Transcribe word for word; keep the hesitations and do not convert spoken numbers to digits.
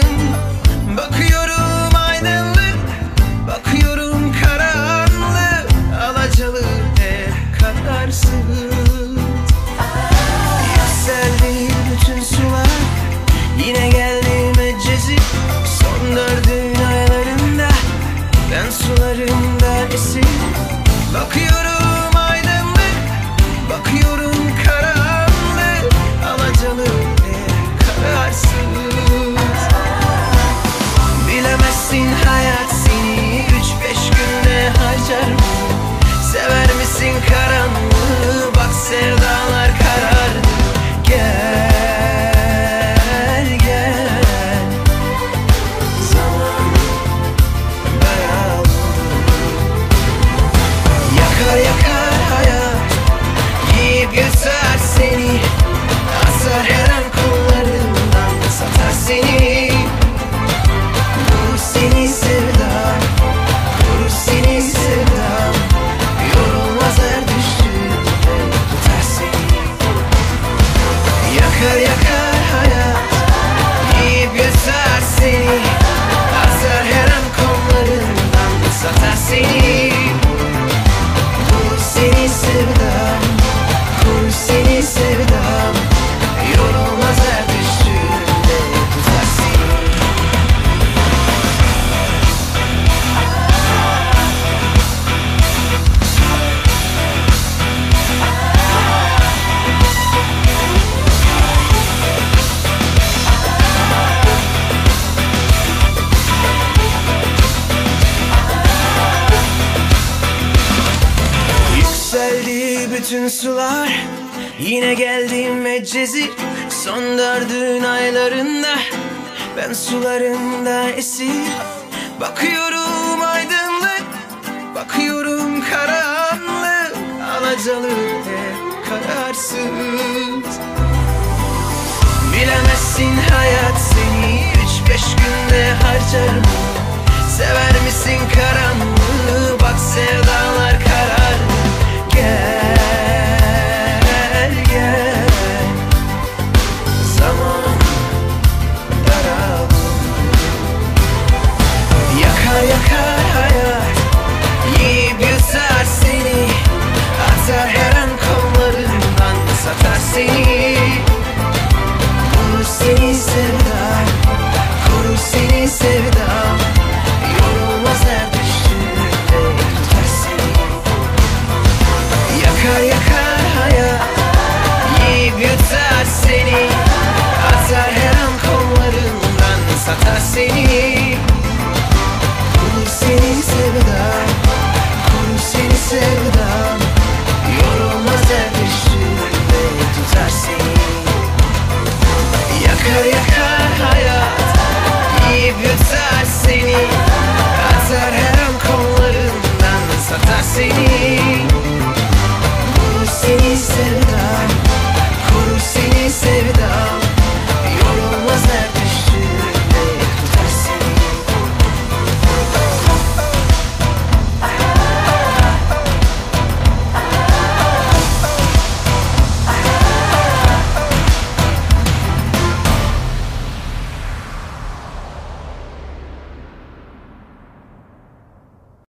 Bakıyorum aydınlık, bakıyorum karanlık, alacalı hep kararsız. Yükseldi bütün sular, yine geldi Medcezir. Son dördün aylarında ben sularında esir. Bakıyorum aydınlık, bakıyorum karanlık, alacalı hep kararsız. Bilemezsin hayat seni üç beş günde harcar mı? Sever misin karanlığı? Bak sevdalar karardı. Gel gel, zaman dayandı. Yakar yakar hayat, yiyip yutar seni, asar her an kollarından, satar seni. Vurur seni sevdam, vurur seni sevdam, yorulmaz her düştüğünde tutar seni. Yakar yakar hayat, yiyip yutar seni, asar her an kollarından, satar seni. Vurur seni sevdam, vurur seni sevdam, yorulmaz her düştüğünde tutar seni. Yükseldi bütün sular, yine geldi Medcezir. Son dördün aylarında ben sularında esir. Bakıyorum aydınlık, bakıyorum karanlık, alacalı hep kararsız. Bilemezsin hayat seni